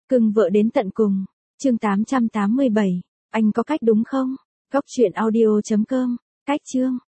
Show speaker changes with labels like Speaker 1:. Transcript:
Speaker 1: Cưng vợ đến tận cùng. Chương 887. Anh có cách đúng không? Góc truyện audio.com. Cách chương.